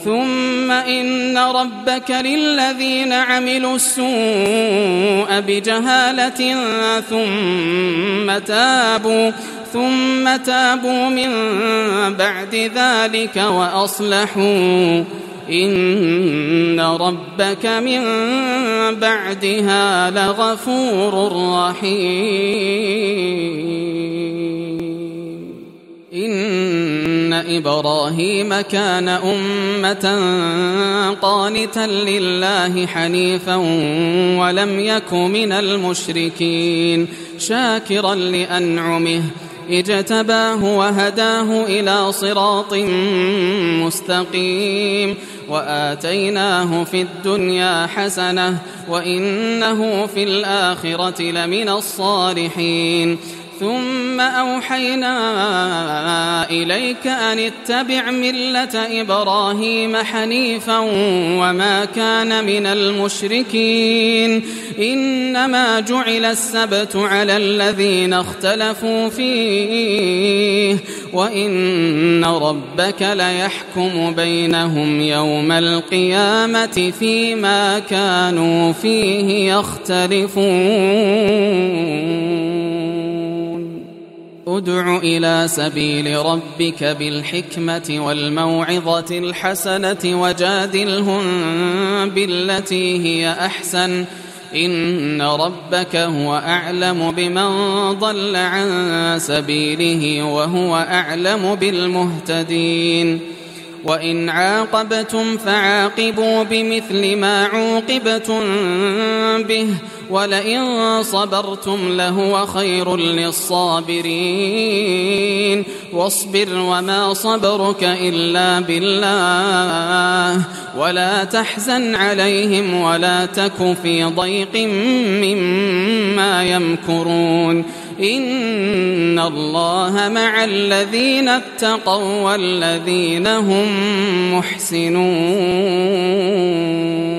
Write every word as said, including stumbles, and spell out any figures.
ثم إن ربك للذين عملوا السوء بجهالة ثم تابوا ثم تابوا من بعد ذلك وأصلحوا إن ربك من بعدها لغفور رحيم. إن إبراهيم كان أمة قانتا لله حنيفا ولم يك من المشركين شاكرا لأنعمه اجتباه وهداه إلى صراط مستقيم وآتيناه في الدنيا حسنة وإنه في الآخرة لمن الصالحين. ثم أوحينا إليك أن اتبع ملة إبراهيم حنيفا وما كان من المشركين. إنما جعل السبت على الذين اختلفوا فيه وإن ربك ليحكم بينهم يوم القيامة فيما كانوا فيه يختلفون. ادع إلى سبيل ربك بالحكمة والموعظة الحسنة وجادلهم بالتي هي أحسن إن ربك هو أعلم بمن ضل عن سبيله وهو أعلم بالمهتدين. وإن عاقبتم فعاقبوا بمثل ما عوقبتم به ولئن صبرتم لهو خير للصابرين. واصبر وما صبرك إلا بالله ولا تحزن عليهم ولا تك في ضيق مما يمكرون. إن الله مع الذين اتقوا والذين هم محسنون.